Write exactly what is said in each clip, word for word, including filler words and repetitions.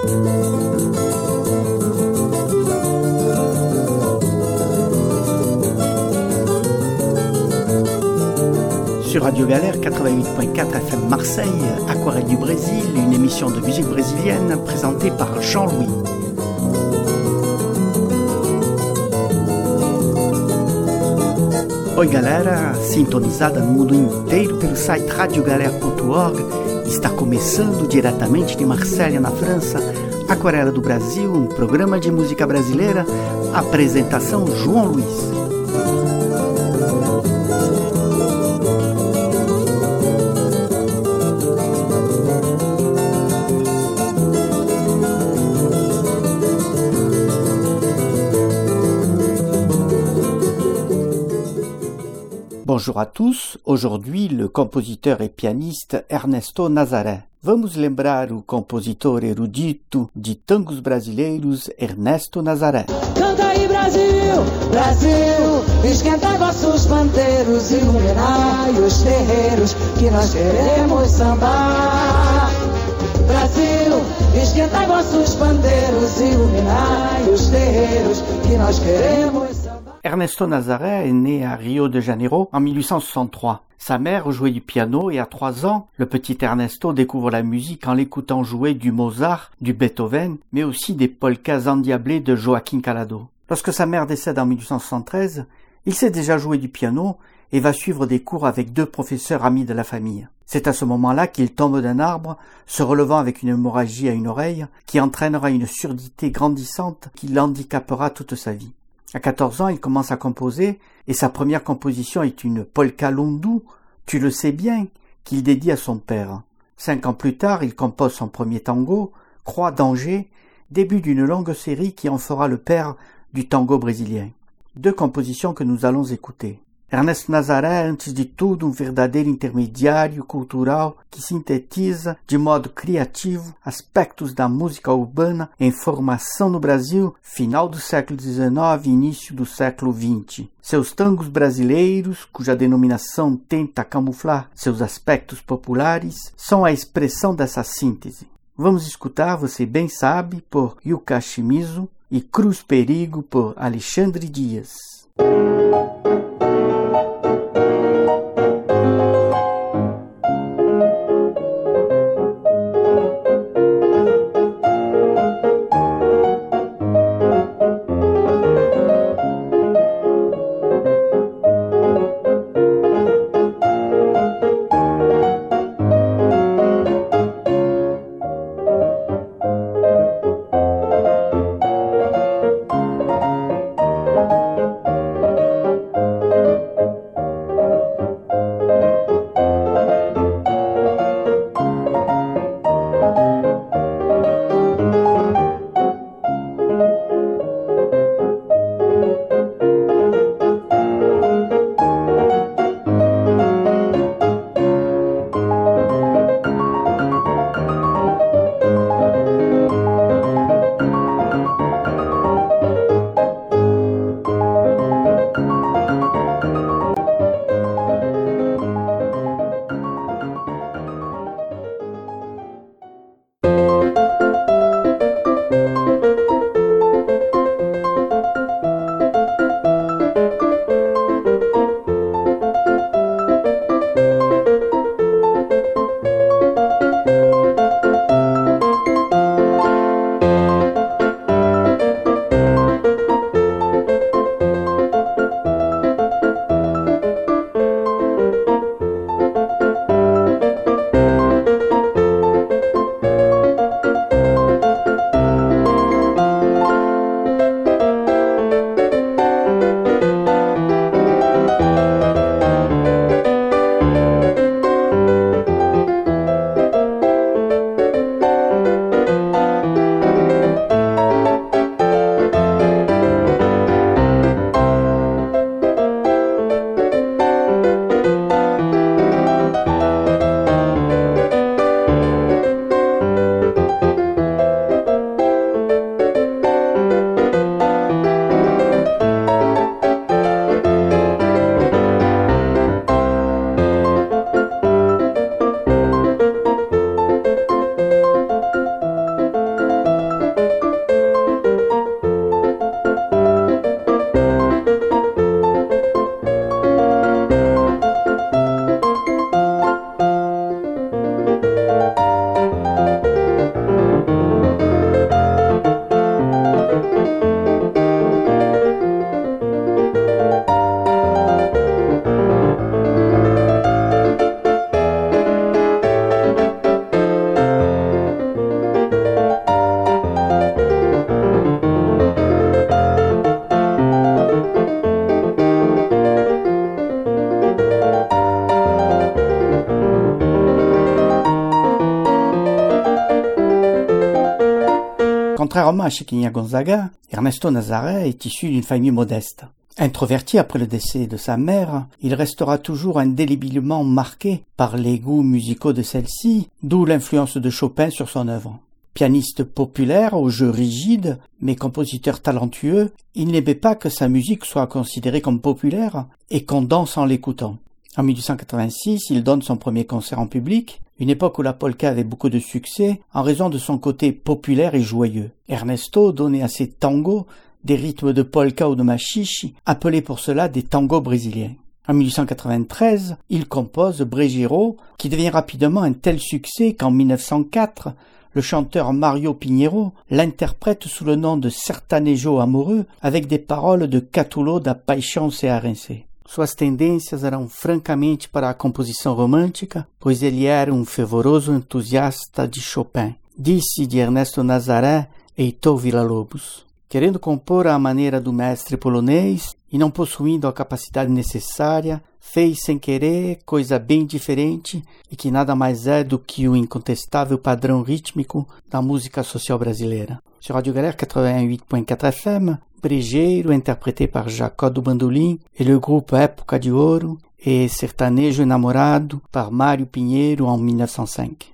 Sur Radio Galère quatre-vingt-huit point quatre F M Marseille, Aquarelle du Brésil, une émission de musique brésilienne présentée par Jean-Louis. Oi galera, sintonizada no mundo inteiro pelo site radio galera ponto org, está começando diretamente de Marselha, na França, Aquarela do Brasil, um programa de música brasileira, apresentação João Luiz. Bonjour à tous, aujourd'hui le compositeur e pianista Ernesto Nazaré. Vamos lembrar o compositor erudito de tangos brasileiros Ernesto Nazaré. Canta aí Brasil, Brasil, esquenta vossos pandeiros, iluminai os terreiros que nós queremos sambar. Brasil, esquenta vossos pandeiros, iluminai os terreiros que nós queremos sambar. Ernesto Nazaré est né à Rio de Janeiro en mille huit cent soixante-trois. Sa mère jouait du piano et à trois ans, le petit Ernesto découvre la musique en l'écoutant jouer du Mozart, du Beethoven, mais aussi des polkas endiablées de Joaquim Calado. Lorsque sa mère décède en mille huit cent soixante-treize, il sait déjà jouer du piano et va suivre des cours avec deux professeurs amis de la famille. C'est à ce moment-là qu'il tombe d'un arbre, se relevant avec une hémorragie à une oreille, qui entraînera une surdité grandissante qui l'handicapera toute sa vie. À quatorze ans, il commence à composer et sa première composition est une polka lundu, tu le sais bien, qu'il dédie à son père. Cinq ans plus tard, il compose son premier tango, Croix d'Angers, début d'une longue série qui en fera le père du tango brésilien. Deux compositions que nous allons écouter. Ernesto Nazaré, antes de tudo, um verdadeiro intermediário cultural que sintetiza de modo criativo aspectos da música urbana em formação no Brasil, final do século dezenove e início do século vinte. Seus tangos brasileiros, cuja denominação tenta camuflar seus aspectos populares, são a expressão dessa síntese. Vamos escutar, você bem sabe, por Yuka Shimizu e Cruz Perigo por Alexandre Dias. Contrairement à Chiquinha Gonzaga, Ernesto Nazaré est issu d'une famille modeste. Introverti après le décès de sa mère, il restera toujours indéléblement marqué par les goûts musicaux de celle-ci, d'où l'influence de Chopin sur son œuvre. Pianiste populaire, au jeu rigide, mais compositeur talentueux, il n'aimait pas que sa musique soit considérée comme populaire et qu'on danse en l'écoutant. En mille huit cent quatre-vingt-six, il donne son premier concert en public, une époque où la polka avait beaucoup de succès en raison de son côté populaire et joyeux. Ernesto donnait à ses tangos des rythmes de polka ou de machiche, appelés pour cela des tangos brésiliens. En mille huit cent quatre-vingt-treize, il compose Brejero, qui devient rapidement un tel succès qu'en mille neuf cent quatre, le chanteur Mario Pinheiro l'interprète sous le nom de Sertanejo Amoureux avec des paroles de Catulo da Paixão Cearense. Suas tendências eram francamente para a composição romântica, pois ele era um fervoroso entusiasta de Chopin, disse de Ernesto Nazaré Heitor Villa-Lobos. Querendo compor à maneira do mestre polonês e não possuindo a capacidade necessária, fez sem querer coisa bem diferente e que nada mais é do que o incontestável padrão rítmico da música social brasileira. Sur Radio Galère quatre-vingt-huit point quatre F M, Brejeiro, interprété par Jacó do Bandolim et le groupe Época de Ouro, et Sertanejo Enamorado par Mário Pinheiro en mille neuf cent cinq.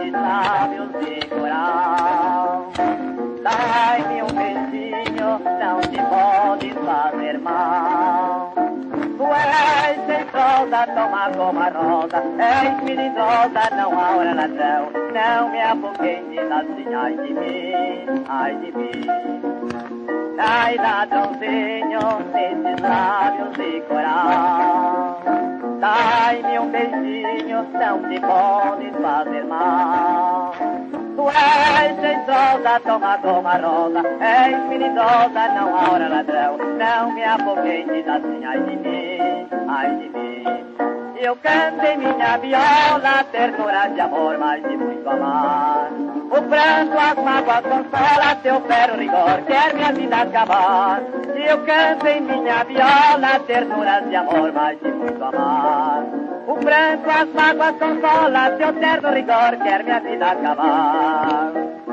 entre lábios e coral. Dai-me um beijinho, não te pode fazer mal. Tu és sensosa, toma como a rosa, és melindrosa, não há hora ladrão. Não me apoquentes assim, ai de mim, ai de mim. Ai, ladrãozinho, nesses lábios de coral. Dai-me um beijinho, não te podes fazer mal. Tu és sensosa, toma como a rosa, és melindrosa, não há hora ladrão. Não me apoquentes assim, ai de mim, ai de mim. Eu canto em minha viola, ternura de amor, mas de muito amar. O pranto, as mágoas consola, teu ferro rigor quer minha vida acabar. Eu canto em minha viola, ternuras de amor, mas de muito amar. O pranto, as mágoas consola, teu terno rigor quer minha vida acabar.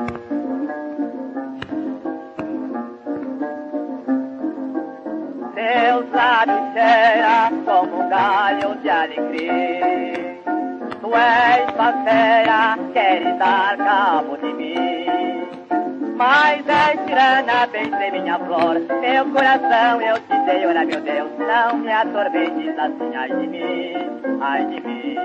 Teus lábios cheiram como um galho de alecrim. Tu és parceira, queres dar cabo de mim. Mas és tirana, pensei minha flor. Meu coração eu te dei, ora meu Deus, não me atormentes assim, ai de mim, ai de mim.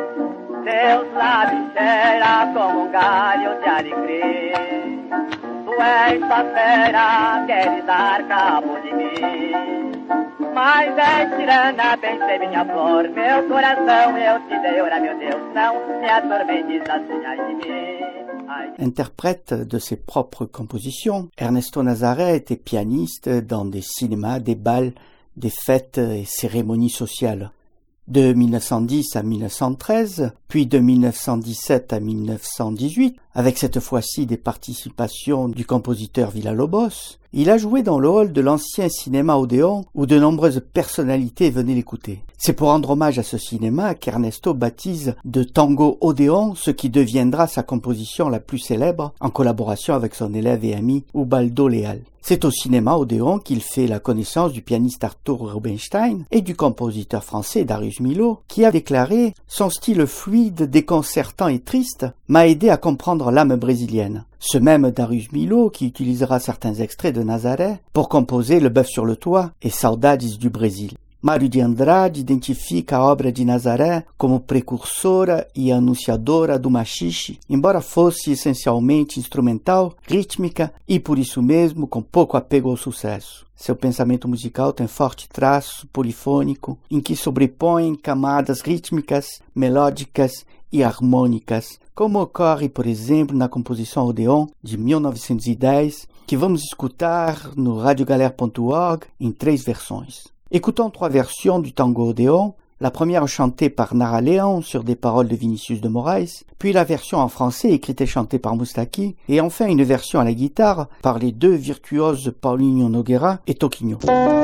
Teus lábios cheiram como um galho de alecrim. Tu és parceira, queres dar cabo de mim. Mas és tirana, pensei minha flor. Meu coração eu te dei, ora meu Deus, não me atormentes assim, ai de mim, ai de mim. Interprète de ses propres compositions, Ernesto Nazaré était pianiste dans des cinémas, des bals, des fêtes et cérémonies sociales. De mille neuf cent dix à mille neuf cent treize, puis de mille neuf cent dix-sept à mille neuf cent dix-huit, avec cette fois-ci des participations du compositeur Villa-Lobos, il a joué dans le hall de l'ancien cinéma Odéon où de nombreuses personnalités venaient l'écouter. C'est pour rendre hommage à ce cinéma qu'Ernesto baptise de Tango Odéon ce qui deviendra sa composition la plus célèbre en collaboration avec son élève et ami Ubaldo Leal. C'est au cinéma Odéon qu'il fait la connaissance du pianiste Arthur Rubinstein et du compositeur français Darius Milhaud qui a déclaré « Son style fluide, déconcertant et triste m'a aidé à comprendre l'âme brésilienne ». Ce même Darius Milhaud qui utilisera certains extraits de Nazaré pour composer Le Bœuf sur le Toit et Saudades du Brésil. Mário de Andrade identifica a obra de Nazaré como precursora e anunciadora do machixe, embora fosse essencialmente instrumental, rítmica e, por isso mesmo, com pouco apego ao sucesso. Seu pensamento musical tem forte traço polifônico, em que sobrepõem camadas rítmicas, melódicas e harmônicas, como ocorre, por exemplo, na composição Odéon de mil novecentos e dez, que vamos escutar no radiogalère ponto org em três versões. Écoutons trois versions du tango Odéon, la première chantée par Nara Leão sur des paroles de Vinicius de Moraes, puis la version en français écrite et chantée par Moustaki, et enfin une version à la guitare par les deux virtuoses Paulinho Nogueira et Toquinho.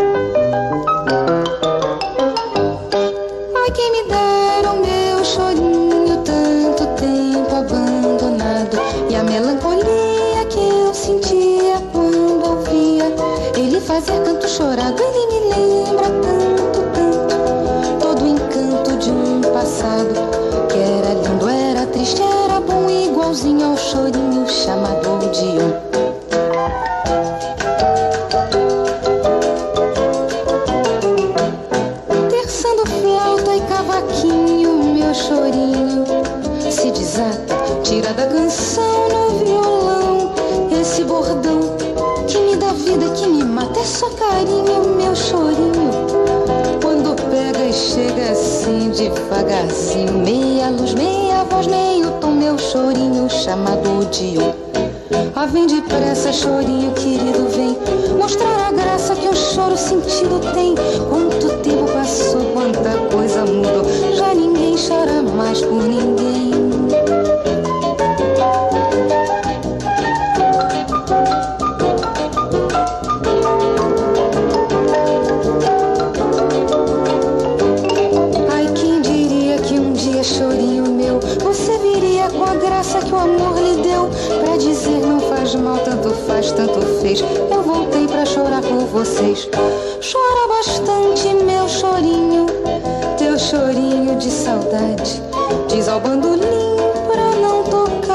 Ai, quem me dera o meu chorinho, tanto tempo abandonado, e a melancolia que eu sentia quando ouvia ele fazer canto chorado. Ele me lembra tanto, tanto, todo o encanto de um passado que era lindo, era triste, era bom, igualzinho ao chorinho chamado Odéon. Terçando flauta e cavaquinho, meu chorinho se desata, tira da canção no violão esse bordão que me dá vida, que me mata. É só carinho, meu chorinho, quando pega e chega assim devagarzinho, meia luz, meia voz, meio tom, meu chorinho chamado Odéon. Ah, vem depressa, chorinho querido, vem mostrar a graça que um choro sentido tem. Quanto tempo passou, quanta coisa mudou, já ninguém chora mais por ninguém. Ai, quem diria que um dia, chorinho meu, você viria com a graça que o amor lhe deu, pra dizer não faz mal, tanto faz, tanto fez. Eu voltei pra chorar por vocês. Chora bastante, meu chorinho, teu chorinho de saudade. Diz ao bandolim pra não tocar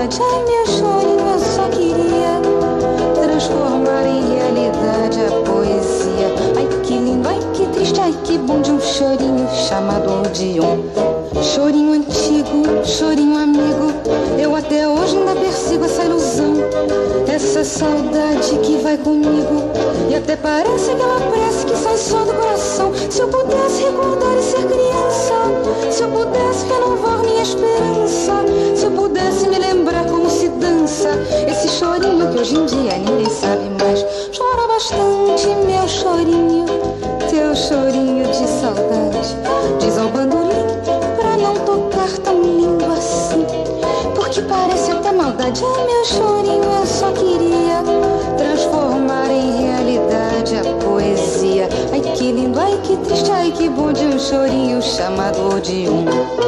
maldade. Ai, meu chorinho, eu só queria transformar em realidade a poesia. Ai, que lindo, ai, que triste, ai, que bom de um chorinho chamado Odeon. Chorinho antigo, chorinho amigo, eu até hoje ainda persigo essa ilusão, essa saudade que vai comigo, e até parece aquela prece que sai só do coração. Se eu pudesse recordar e ser criança, se eu pudesse renovar minha esperança, se eu pudesse me lembrar como se dança esse chorinho que hoje em dia ninguém sabe mais. Chora bastante, meu chorinho, teu chorinho de saudade. Diz ao bandolim pra não tocar tão lindo assim, porque parece até maldade. Ai, meu chorinho, eu só queria transformar em realidade a poesia. Ai, que lindo, ai, que triste, ai, que bom de um chorinho chamado Odeon.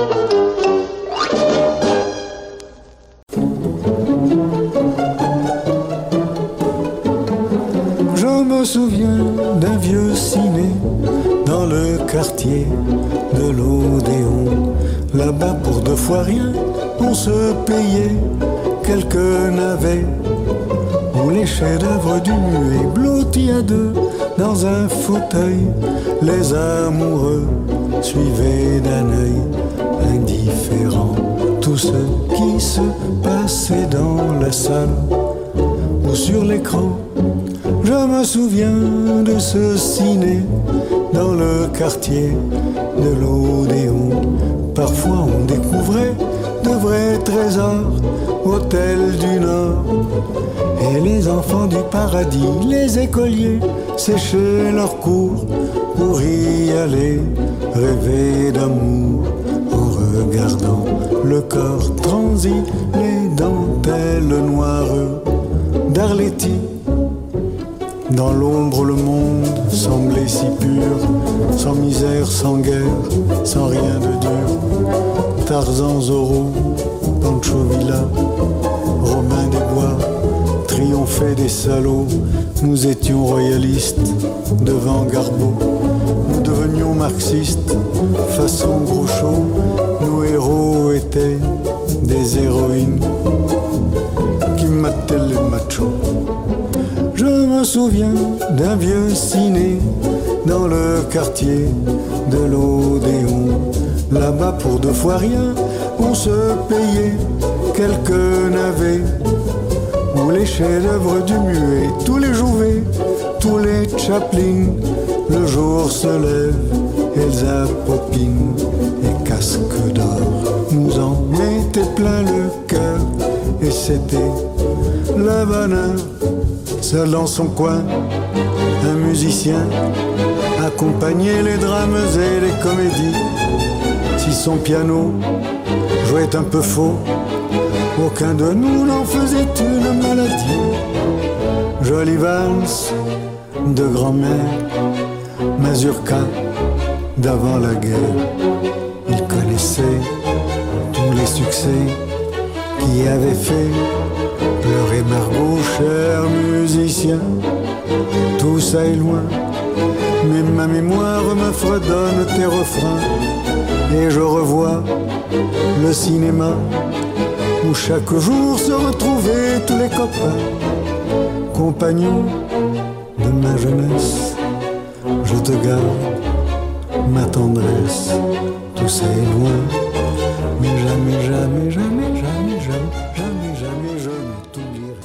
Je me souviens d'un vieux ciné dans le quartier de l'Odéon. Là-bas pour deux fois rien, on se payait quelques navets où les chefs-d'œuvre du muet blottis à deux dans un fauteuil. Les amoureux suivaient d'un œil indifférent tout ce qui se passait dans la salle ou sur l'écran. Je me souviens de ce ciné dans le quartier de l'Odéon. Parfois on découvrait de vrais trésors, hôtels du Nord. Et les enfants du paradis, les écoliers, séchaient leurs cours pour y aller, rêver d'amour en regardant le corps transi, les dentelles noires d'Arletty. Dans l'ombre le monde semblait si pur, sans misère, sans guerre, sans rien de dur. Tarzan, Zorro, Pancho Villa, Robin des Bois triomphaient des salauds. Nous étions royalistes devant Garbeau, nous devenions marxistes façon Groucho. Nos héros étaient des héroïnes qui mataient les machos. Je me souviens d'un vieux ciné dans le quartier de l'Odéon. Là-bas pour deux fois rien, on se payait quelques navets où les chefs-d'œuvre du muet, tous les Jouvet, tous les Chaplin. Le jour se lève, Elsa Popine et Casque d'or nous en mettaient plein le cœur. Et c'était le bonheur. Seul dans son coin, un musicien accompagnait les drames et les comédies. Si son piano jouait un peu faux, aucun de nous n'en faisait une maladie. Jolie valse de grand-mère, mazurka d'avant la guerre. Il connaissait tous les succès qui avaient fait pleurer Margot, cher musicien. Tout ça est loin, mais ma mémoire me fredonne tes refrains. Et je revois le cinéma où chaque jour se retrouvaient tous les copains. Compagnons de ma jeunesse, je te garde ma tendresse. Tout ça est loin, mais jamais, jamais, jamais, jamais, jamais, jamais, jamais je ne t'oublierai.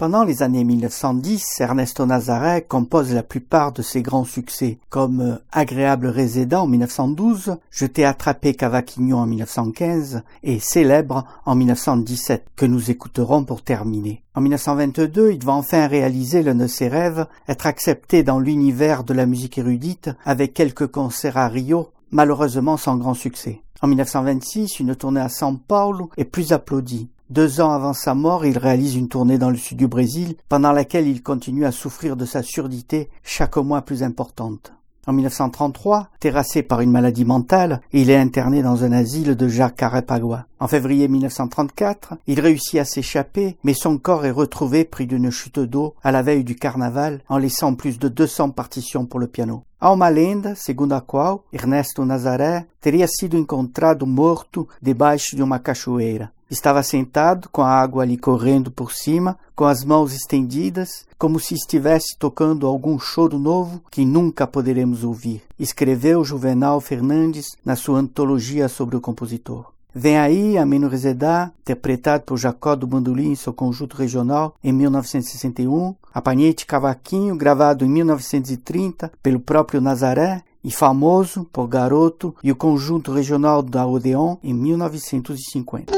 Pendant les années mille neuf cent dix, Ernesto Nazaré compose la plupart de ses grands succès, comme Agréable résident en mille neuf cent douze, Je t'ai attrapé Cavaquinho en mille neuf cent quinze et Célèbre en mille neuf cent dix-sept, que nous écouterons pour terminer. En mille neuf cent vingt-deux, il va enfin réaliser l'un de ses rêves, être accepté dans l'univers de la musique érudite avec quelques concerts à Rio, malheureusement sans grand succès. En mille neuf cent vingt-six, une tournée à São Paulo est plus applaudie. Deux ans avant sa mort, il réalise une tournée dans le sud du Brésil, pendant laquelle il continue à souffrir de sa surdité, chaque mois plus importante. En mille neuf cent trente-trois, terrassé par une maladie mentale, il est interné dans un asile de Jacarepaguá. En février mille neuf cent trente-quatre, il réussit à s'échapper, mais son corps est retrouvé pris d'une chute d'eau à la veille du carnaval, en laissant plus de deux cents partitions pour le piano. Há uma lenda, segundo a qual Ernesto Nazaré teria sido encontrado morto debaixo de uma cachoeira. Estava sentado, com a água lhe correndo por cima, com as mãos estendidas, como se estivesse tocando algum choro novo que nunca poderemos ouvir, escreveu Juvenal Fernandes na sua antologia sobre o compositor. Vem aí Ameno Rezedá, interpretado por Jacó do Bandolim em seu conjunto regional em mil novecentos e sessenta e um, Apanhete Cavaquinho, gravado em mil novecentos e trinta pelo próprio Nazaré, e Famoso, por Garoto, e o conjunto regional da Odeon em mil novecentos e cinquenta.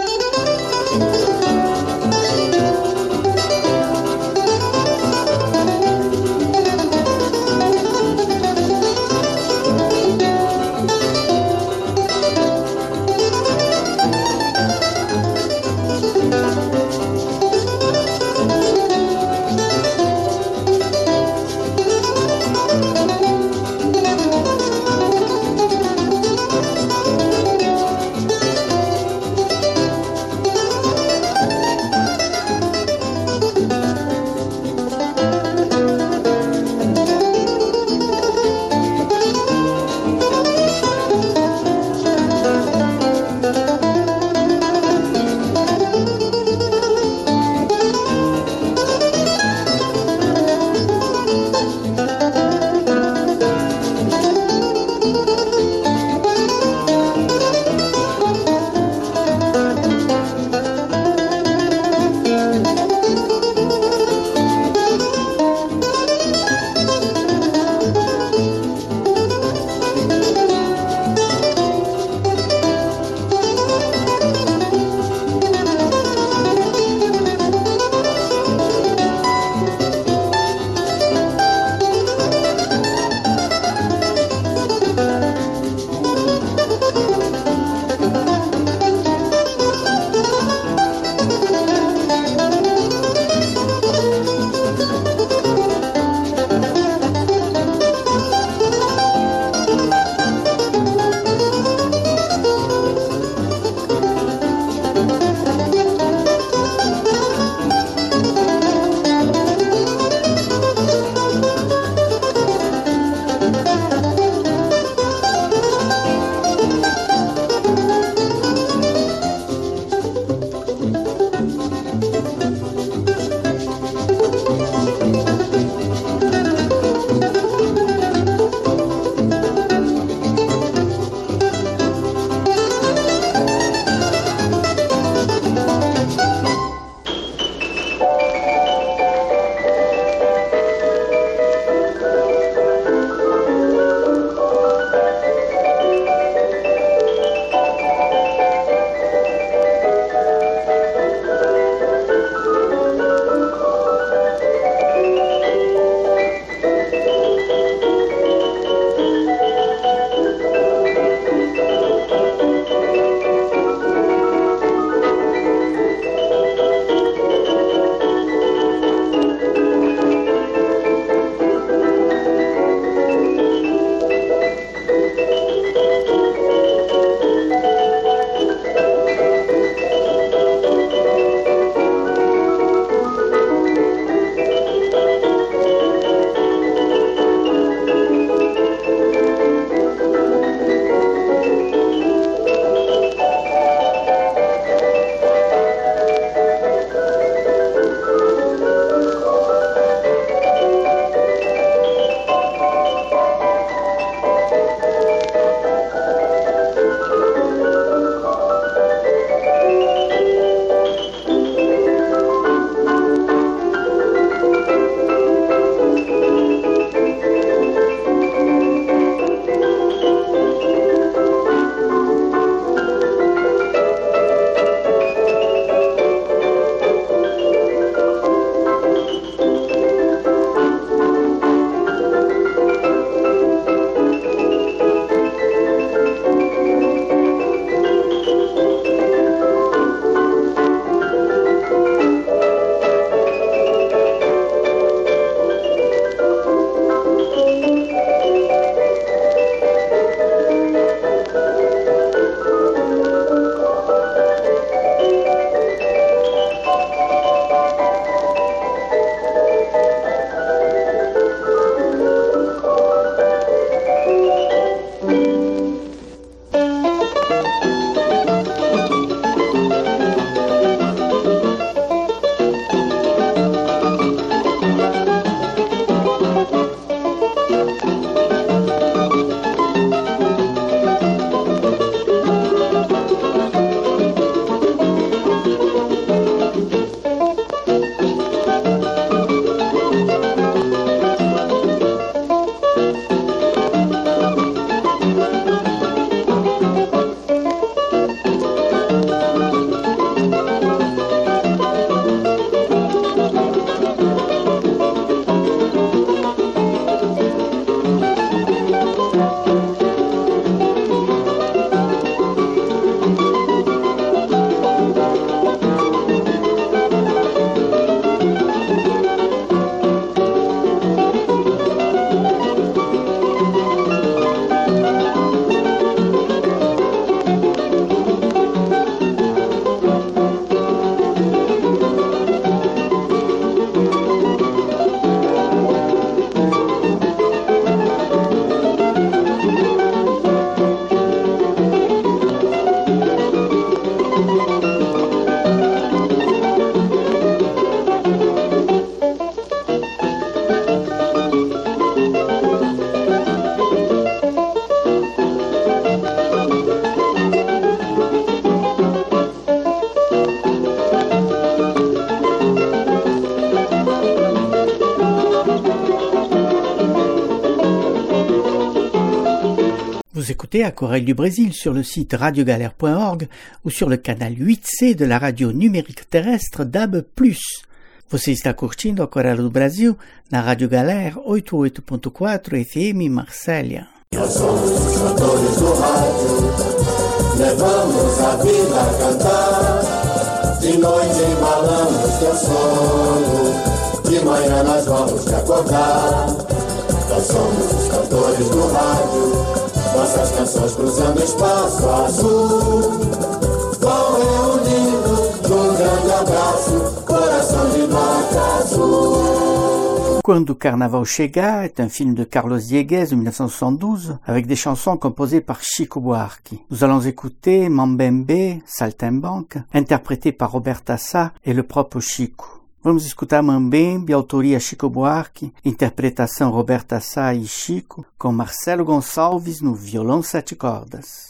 écouter Aquarelle du Brésil sur le site radio galère point org ou sur le canal huit C de la radio numérique terrestre D A B plus. Você está curtindo Aquarela do Brasil na Rádio Galera oitenta e oito ponto quatro F M Marsella. Nós somos os cantores do rádio, levamos a vida a cantar. De noite embalamos teu sono, de manhã nós vamos te acordar. Nós somos os cantores do rádio, nossas canções cruzando espaço azul, vão reunindo num grande abraço, coração de nota azul. Quando o Carnaval Chegar est un film de Carlos Dieguez de dix-neuf cent soixante-douze avec des chansons composées par Chico Buarque. Nous allons écouter Mambembe, Saltimbanque, interprété par Roberta Sá et le propre Chico. Vamos escutar Mambembe, autoria Chico Buarque, interpretação Roberta Sá e Chico, com Marcelo Gonçalves no violão sete cordas.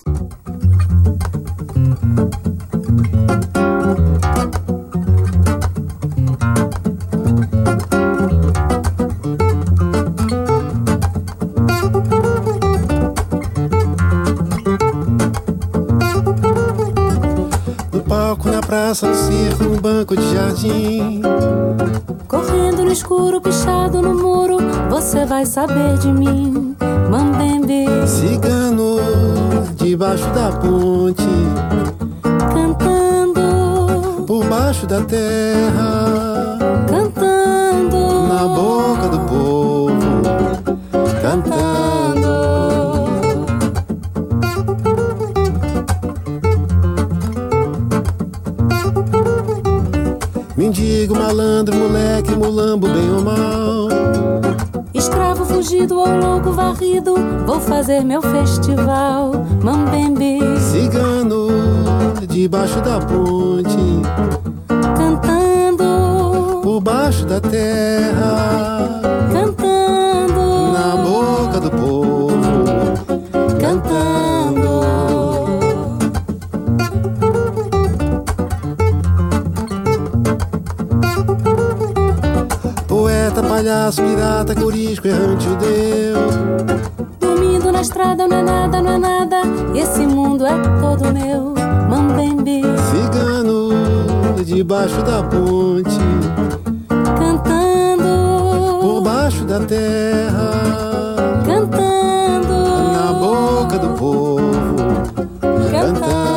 Na praça, no circo, no banco de jardim, correndo no escuro, pichado no muro, você vai saber de mim. Mambembe, cigano, debaixo da ponte, cantando, por baixo da terra, cantando, na boca do povo, cantando. Mendigo, malandro, moleque, mulambo, bem ou mal, escravo fugido ou louco varrido, vou fazer meu festival. Mambembe, cigano, debaixo da ponte, cantando, por baixo da terra, cantando, na boca do povo, cantando. Palhaço, pirata, corisco, errante judeu, dormindo na estrada, não é nada, não é nada, esse mundo é todo meu. Mambembe, cigano, debaixo da ponte, cantando, por baixo da terra, cantando, na boca do povo, cantando.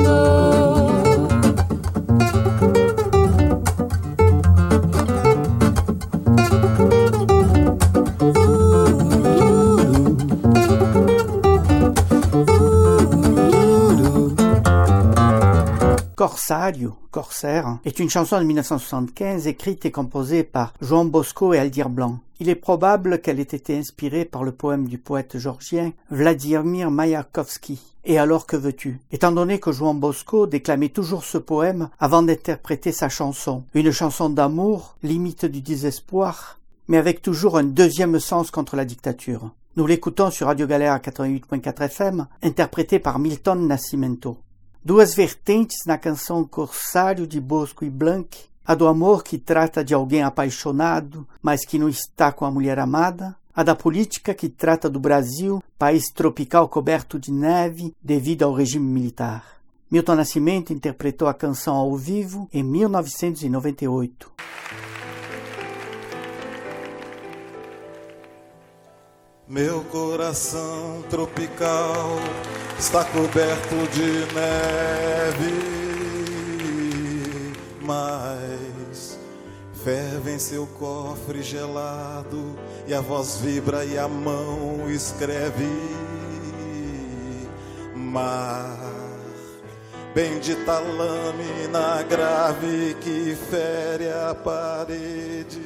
Corsario, Corsaire, est une chanson de dix-neuf cent soixante-quinze écrite et composée par João Bosco et Aldir Blanc. Il est probable qu'elle ait été inspirée par le poème du poète georgien Vladimir Mayakovsky. Et alors que veux-tu? Étant donné que João Bosco déclamait toujours ce poème avant d'interpréter sa chanson, une chanson d'amour, limite du désespoir, mais avec toujours un deuxième sens contre la dictature. Nous l'écoutons sur Radio Galera quatre-vingt-huit point quatre F M, interprété par Milton Nascimento. Duas vertentes na canção Corsário de Bosco e Blanc, a do amor que trata de alguém apaixonado, mas que não está com a mulher amada, a da política que trata do Brasil, país tropical coberto de neve devido ao regime militar. Milton Nascimento interpretou a canção ao vivo em mil novecentos e noventa e oito. Meu coração tropical está coberto de neve, mas ferve em seu cofre gelado e a voz vibra e a mão escreve. Mar, bendita lâmina grave que fere a parede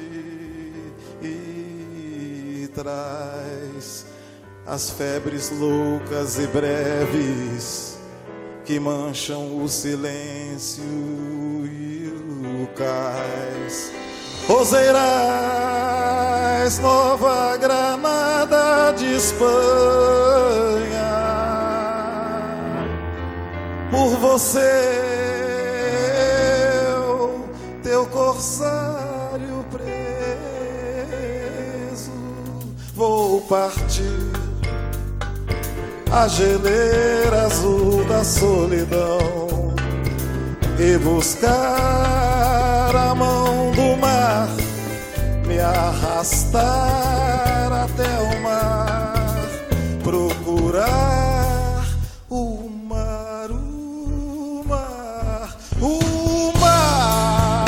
e traz as febres loucas e breves que mancham o silêncio e o cais. Roseirais, Nova Granada de Espanha, por você eu, teu corsário preso, vou partir a geleira azul da solidão e buscar a mão do mar, me arrastar até o mar, procurar o mar, o mar, o mar.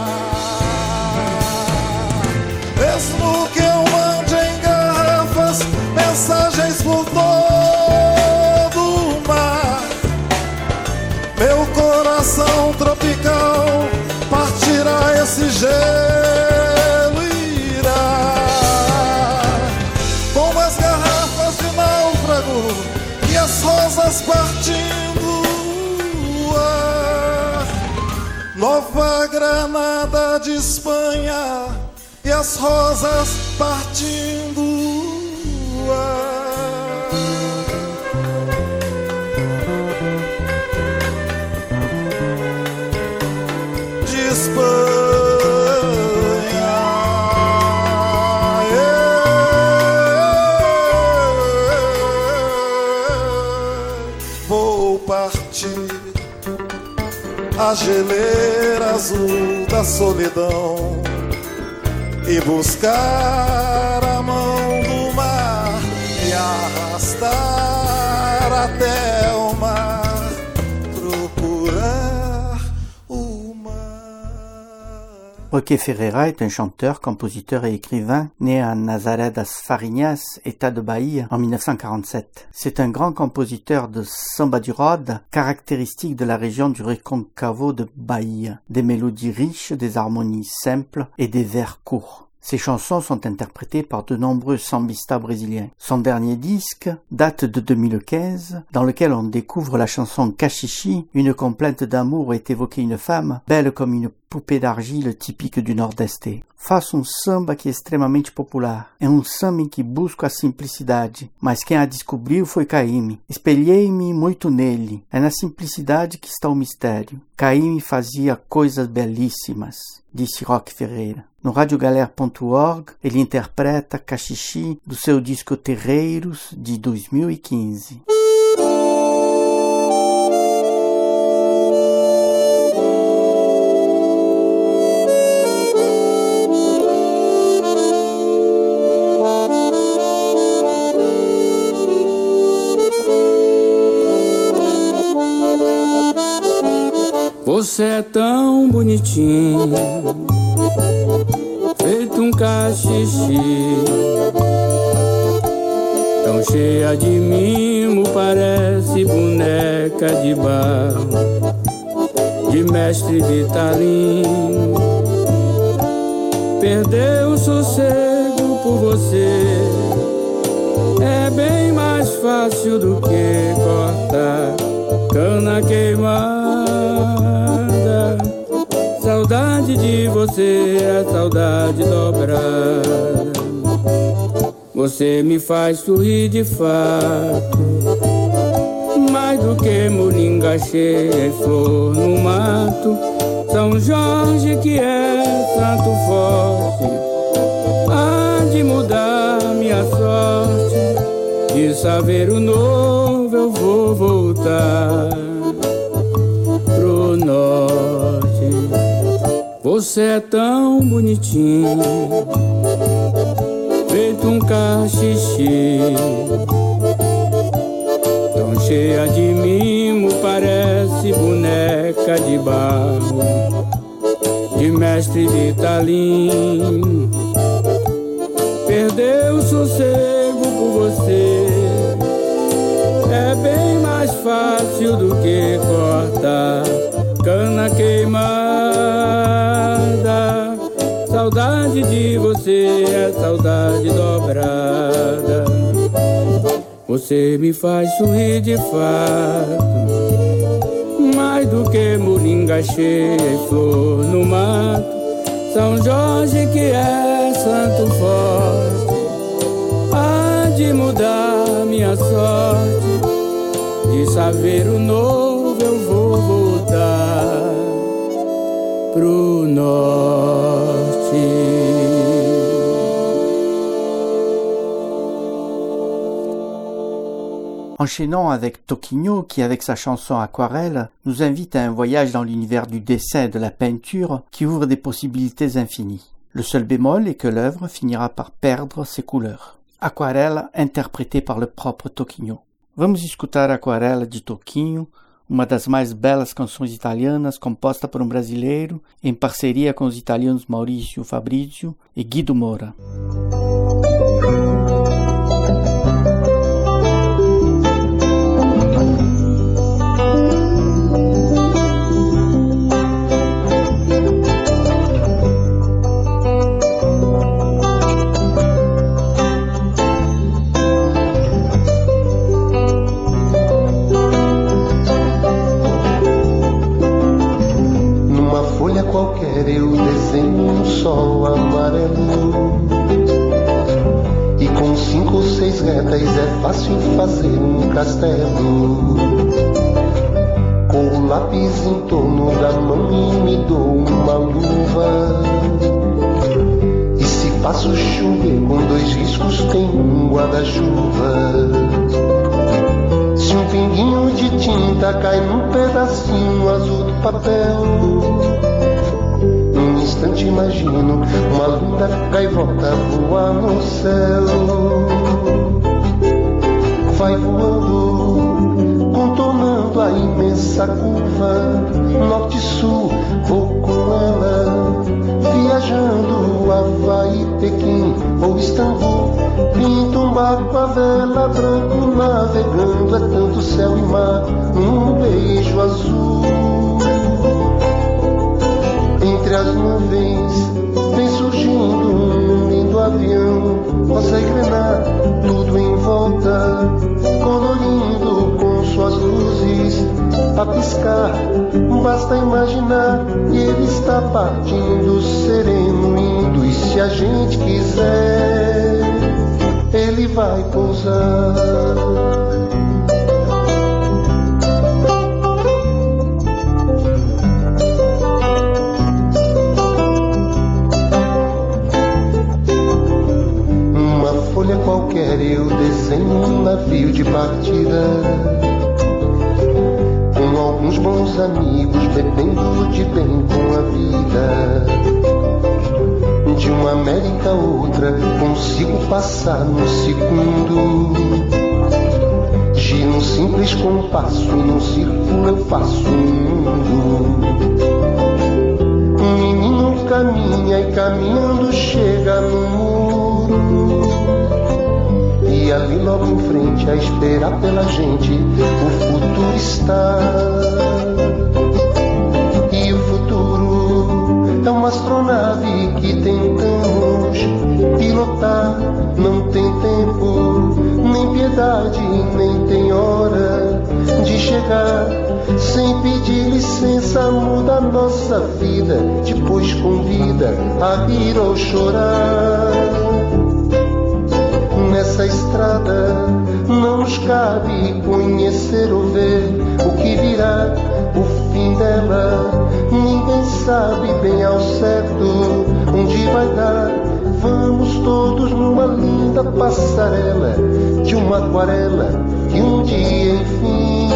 Mesmo que eu mande em garrafas mensagens por todo o mar, meu coração tropical partirá esse gelo e irá, como as garrafas de náufrago e as rosas partindo o ar. Nova Granada de Espanha e as rosas partindo o ar. Vou partir a geleira azul da solidão e buscar a mão do mar, me arrastar até o mar, procurar o mar. Roque Ferreira est un chanteur, compositeur et écrivain né à Nazaré das Farinhas, État de Bahia, en mille neuf cent quarante-sept. C'est un grand compositeur de samba de roda, caractéristique de la région du Recôncavo de Bahia. Des mélodies riches, des harmonies simples et des vers courts. Ses chansons sont interprétées par de nombreux sambistas brésiliens. Son dernier disque date de deux mille quinze, dans lequel on découvre la chanson Cachichi. Une complainte d'amour est évoquée une femme, belle comme une poupée d'argile typique do Nordeste. Faço um samba que é extremamente popular. É um samba em que busco a simplicidade, mas quem a descobriu foi Caymmi. Espelhei-me muito nele. É na simplicidade que está o mistério. Caymmi fazia coisas belíssimas, disse Roque Ferreira. No radiogalera ponto org, ele interpreta Cachichi do seu disco Terreiros, de dois mil e quinze. Você é tão bonitinho, feito um caxixi, tão cheia de mimo, parece boneca de barro, de mestre Vitalino. Perdeu o sossego por você, é bem mais fácil do que cortar cana queimada. Saudade de você é saudade dobrada. Você me faz sorrir de fato, mais do que moringa cheia e flor no mato. São Jorge que é santo forte, há de mudar minha sorte. De Saveiro Novo eu vou voltar pro norte. Você é tão bonitinho, feito um caxixi, tão cheia de mimo, parece boneca de barro, de mestre Vitalino. Perdeu o sossego por você, é bem mais fácil do que cortar cana queimada. Saudade de você é saudade dobrada. Você me faz sorrir de fato, mais do que moringa cheia e flor no mato. São Jorge que é santo forte, há de mudar minha sorte. De Saveiro Novo eu vou voltar pro norte. En Enchaînons avec Toquinho qui, avec sa chanson Aquarelle, nous invite à un voyage dans l'univers du dessin et de la peinture qui ouvre des possibilités infinies. Le seul bémol est que l'œuvre finira par perdre ses couleurs. Aquarela, interprétée par le propre Toquinho. Vamos escutar Aquarela de Toquinho, uma das mais belas canções italianas composta por um brasileiro em parceria com os italianos Maurício Fabrizio e Guido Moura. Qualquer eu desenho um sol amarelo, e com cinco ou seis retas é fácil fazer um castelo. Com o lápis em torno da mão e me dou uma luva, e se faço chover com dois riscos tem um guarda-chuva. Se um pinguinho de tinta cai num pedacinho azul do papel, num instante imagino uma linda gaivota voar no céu. Vai voando, contornando a imensa curva, norte-sul, vou com ela, viajando Havaí, Pequim ou Istambul. Pinto um barco a vela, branco navegando, é tanto céu e mar, um beijo azul. Entre as nuvens vem surgindo um lindo avião, possa engrenar tudo em volta, colorindo com suas luzes a piscar. Basta imaginar que ele está partindo sereno, indo, e se a gente quiser ele vai pousar. Qualquer eu desenho um navio de partida, com alguns bons amigos bebendo de bem com a vida. De uma América a outra consigo passar num segundo. Giro um simples compasso e num círculo eu faço um mundo. Um menino caminha e caminhando chega no muro, e ali logo em frente a esperar pela gente o futuro está. E o futuro é uma astronave que tentamos pilotar. Não tem tempo, nem piedade, nem tem hora de chegar. Sem pedir licença muda a nossa vida, depois convida a rir ou chorar. Nessa estrada não nos cabe conhecer ou ver o que virá, o fim dela. Ninguém sabe bem ao certo onde vai dar. Vamos todos numa linda passarela de uma aquarela que um dia enfim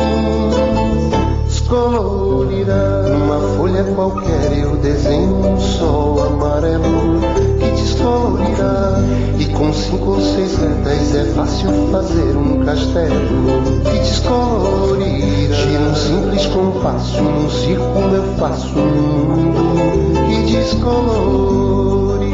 descolorirá. Numa folha qualquer eu desenho um sol amarelo que descolorirá, e com cinco ou seis retas é fácil fazer um castelo que descolorirá. Giro um simples compasso, num círculo eu faço um mundo que descolorirá.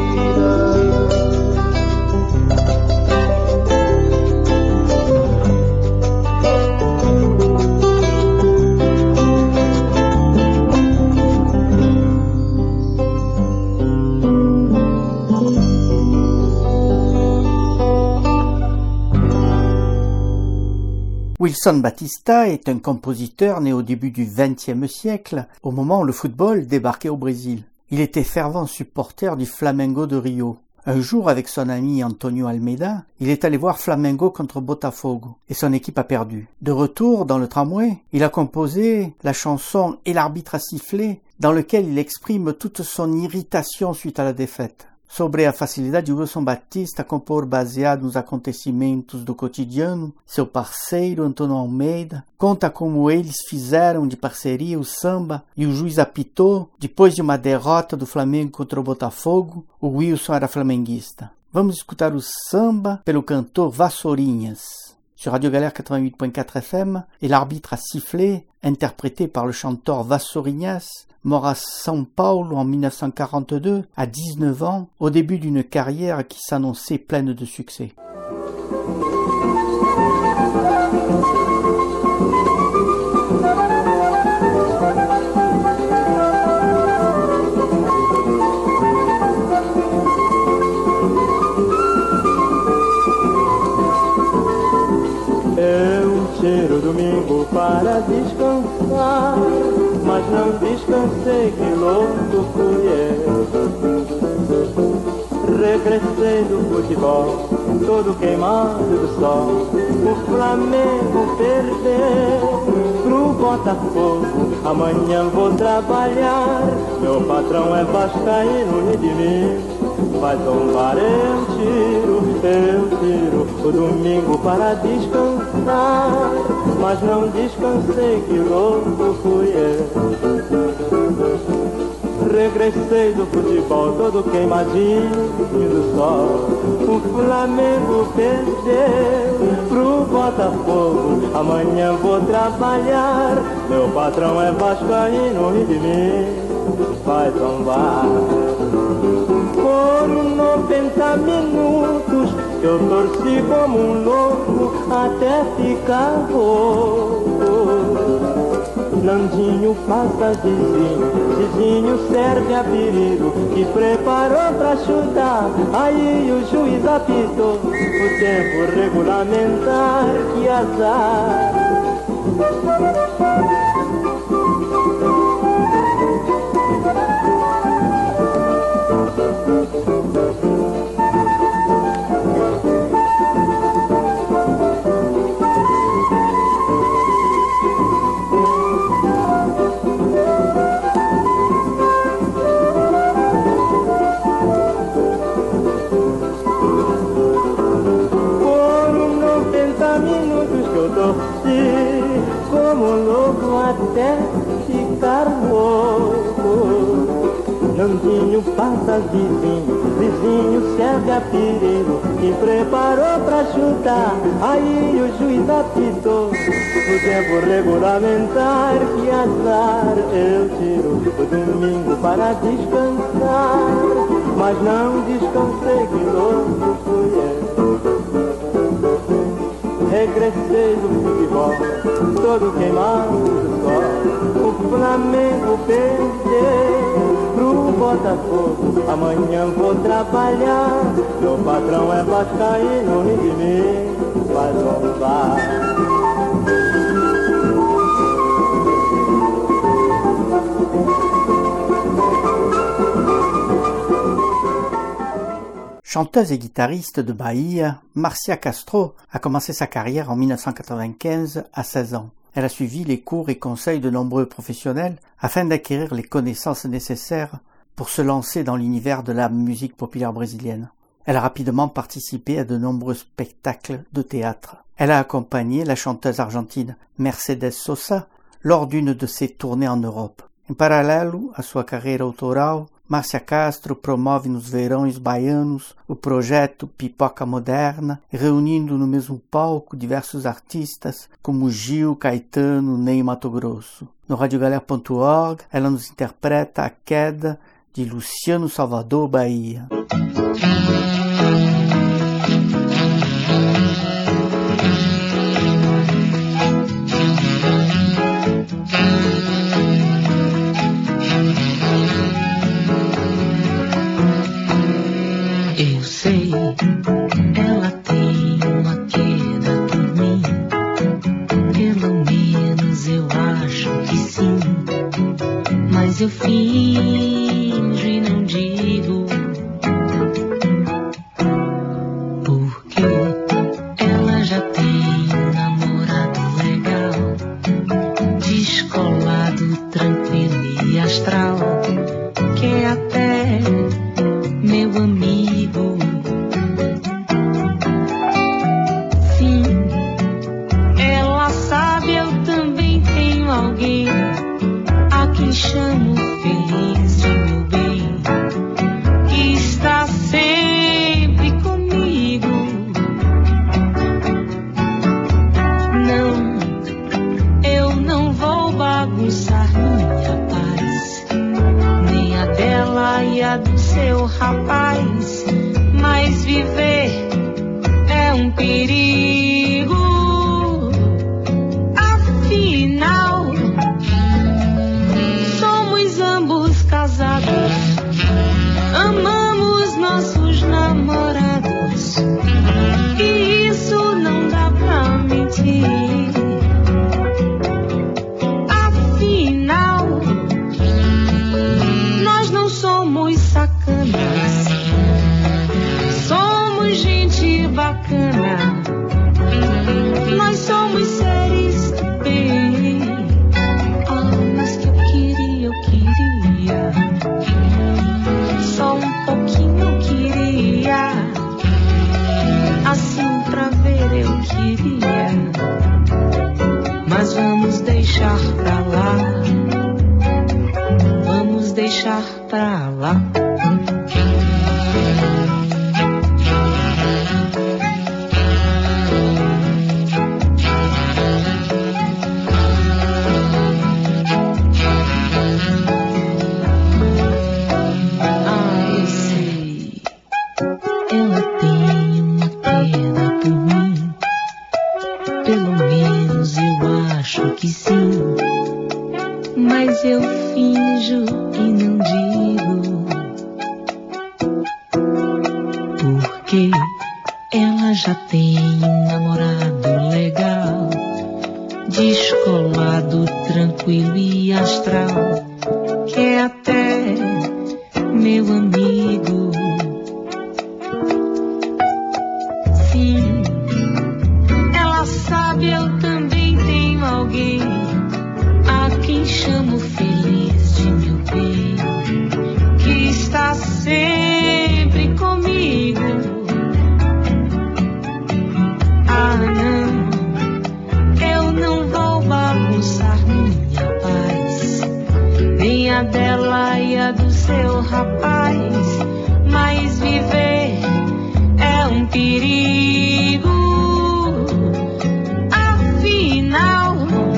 Wilson Batista est un compositeur né au début du vingtième siècle, au moment où le football débarquait au Brésil. Il était fervent supporter du Flamengo de Rio. Un jour, avec son ami Antonio Almeida, il est allé voir Flamengo contre Botafogo, et son équipe a perdu. De retour dans le tramway, il a composé la chanson « Et l'arbitre a sifflé », dans lequel il exprime toute son irritation suite à la défaite. sobre a facilidade de Wilson Batista a compor baseado nos acontecimentos do cotidiano, seu parceiro Antônio Almeida conta como eles fizeram de parceria o samba e o juiz apitou. Depois de uma derrota do Flamengo contra o Botafogo, o Wilson era flamenguista. Vamos escutar o samba pelo cantor Vassourinhas. Sur Radio Galère quatre-vingt-huit point quatre F M, et l'arbitre a sifflé, interprété par le chanteur Vassourinhas, mort à São Paulo en mille neuf cent quarante-deux, à dix-neuf ans, au début d'une carrière qui s'annonçait pleine de succès. Tiro domingo para descansar, mas não descansei, que louco fui eu. Regressei do futebol, todo queimado do sol. O Flamengo perdeu pro Botafogo. Amanhã vou trabalhar, meu patrão é vascaíno e de mim vai tombar. Eu tiro, eu tiro o domingo para descansar, mas não descansei, que louco fui eu. Regressei do futebol todo queimadinho do sol. O Flamengo perdeu pro Botafogo. Amanhã vou trabalhar, meu patrão é vascaíno e de mim vai tombar. Foram noventa minutos que eu torci como um louco até ficar rouco. Nandinho passa Zizinho, Zizinho serve a perigo, que preparou pra chutar, aí o juiz apitou o tempo regulamentar, que azar. Como louco até ficar louco. Nandinho passa Zizinho, Zizinho serve a perigo, que preparou pra chutar, aí o juiz apitou o tempo regulamentar, que azar. Eu tiro o domingo para descansar, mas não descansei, que louco fui eu. Regressei do futebol, todo queimado do sol. O Flamengo perdeu pro Botafogo. Amanhã vou trabalhar, meu patrão é vascaíno e de mim vai tombar. Chanteuse et guitariste de Bahia, Marcia Castro a commencé sa carrière en mille neuf cent quatre-vingt-quinze à seize ans. Elle a suivi les cours et conseils de nombreux professionnels afin d'acquérir les connaissances nécessaires pour se lancer dans l'univers de la musique populaire brésilienne. Elle a rapidement participé à de nombreux spectacles de théâtre. Elle a accompagné la chanteuse argentine Mercedes Sosa lors d'une de ses tournées en Europe. Em paralelo à sua carreira autoral, Marcia Castro promove nos verões baianos o projeto Pipoca Moderna, reunindo no mesmo palco diversos artistas como Gil, Caetano, Ney Mato Grosso. No radio galère ponto org, ela nos interpreta A Queda de Luciano Salvador Bahia. Ela tem uma queda por mim, pelo menos eu acho que sim, mas eu finjo e não digo, porque ela já tem um namorado legal, descolado, tranquilo e astral, que é até meu amigo. chamo feliz de meu bem, que está sempre comigo. Não, eu não vou bagunçar minha paz, nem a dela e a do seu rapaz, mas viver é um perigo. Afinal, somos ambos casados, amamos nossos namorados, e isso não dá pra mentir. Afinal, nós não somos sacanas, somos gente bacana, nós somos seres do bem. Ah, mas que eu queria, eu queria, só um pouquinho eu queria, assim pra ver eu queria, mas vamos deixar pra lá, vamos deixar pra lá. Mas eu finjo e não digo, porque ela já tem um namorado legal, descolado, tranquilo e astral, que é até meu amigo. Sim, ela sabe, eu também tenho alguém a quem chamo feliz de meu bem, que está sempre comigo. Ah, não, eu não vou bagunçar minha paz, nem a dela e a do seu rapaz, mas viver é um perigo. Afinal,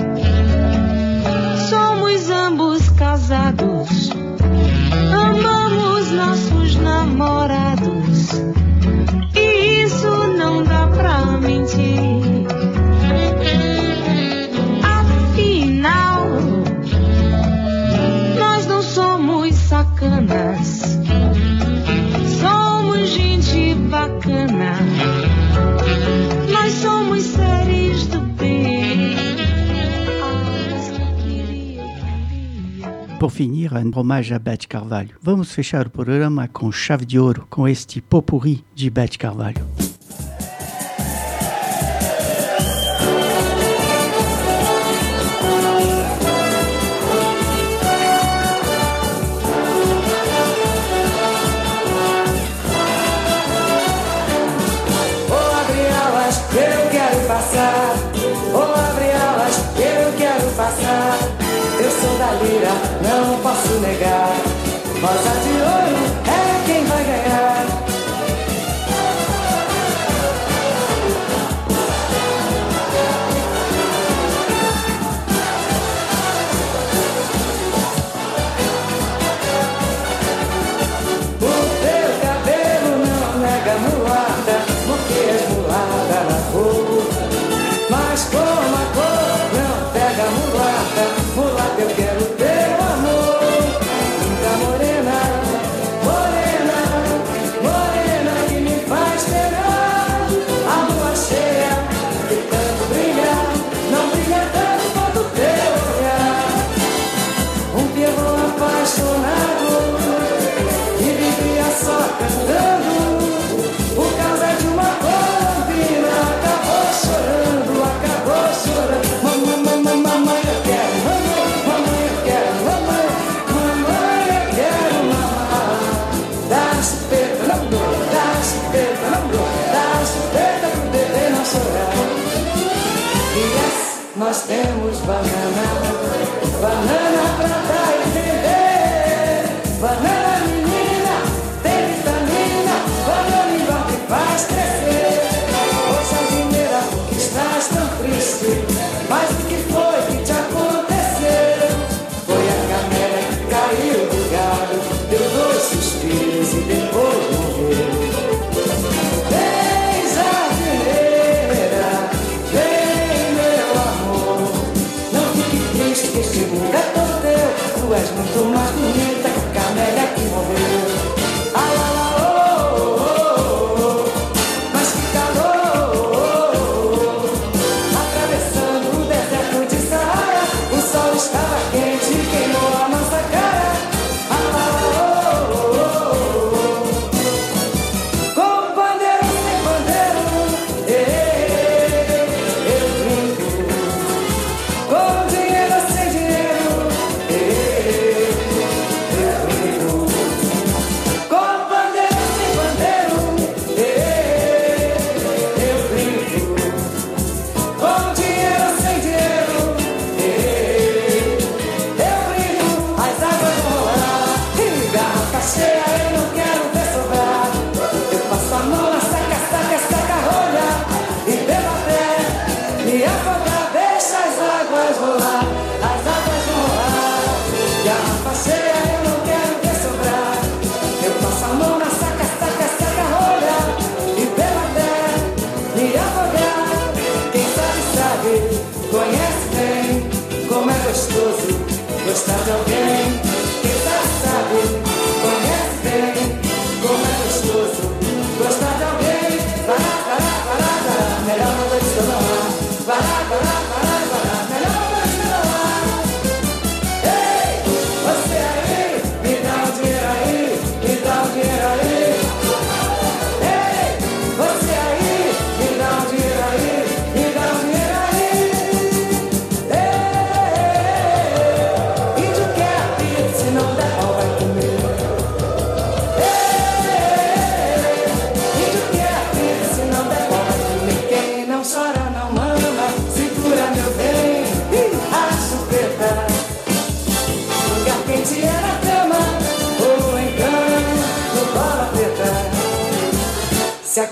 casados, amamos nossos namorados, e isso não dá pra mentir. Afinal, nós não somos sacanas, somos gente bacana, nós somos seres do bem. Por finir, um hommage a Beth Carvalho. Vamos fechar o programa com chave de ouro, com este pot-pourri de Beth Carvalho. Vou abrir alas, eu quero passar. Vou abrir alas, eu quero passar. Eu sou da lira, não posso negar. Rosa de ouro é quem vai ganhar. O teu cabelo não nega mulata, porque és mulata na cor. Mas como a cor não pega mulata, mulata eu quero teu amor. Linda morena,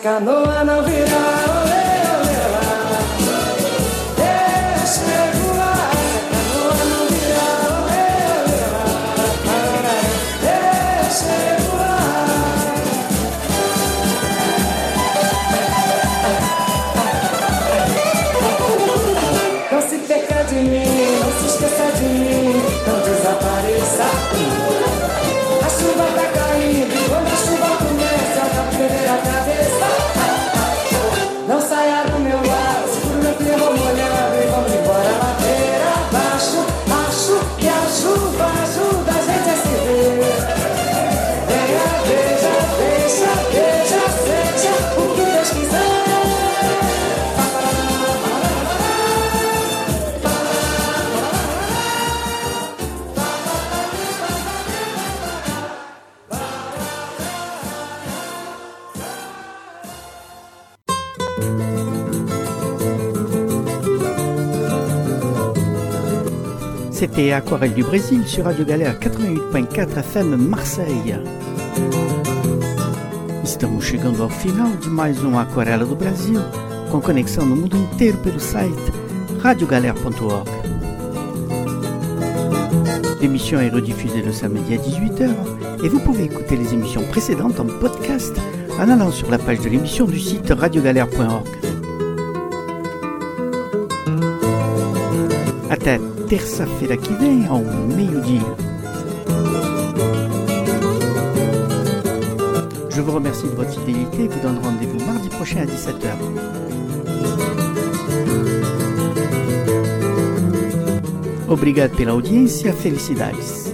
canoa não virá, olê, olê lá. Deixa voar, se a canoa não virá, olê, olê lá. Deixa voar. Não se perca de mim, não se esqueça de mim, não desapareça. A chuva tá caindo e quando a chuva começa a tremer a cabeça. Não saia do meu lado, seguro meu ferro molhado e vamos embora ladeira abaixo. Acho que a chuva ajuda a gente a se ver. Venha, veja, deixa, veja, seja o que Deus quiser. C'était Aquarelle du Brésil sur Radio Galère quatre-vingt-oito ponto quatro F M Marseille. Estamos chegando ao final de mais um Aquarela do Brasil, com conexão no mundo inteiro pelo site radio galère ponto org. L'émission est rediffusée le samedi à dix-huit heures et vous pouvez écouter les émissions précédentes en podcast en allant sur la page de l'émission du site radio galère ponto org. Até terça-feira que vem, ao meio-dia. Je vous remercie de votre fidélité et vous donne rendez-vous mardi prochain à dix-sept heures. Obrigado pela audiência, felicidades.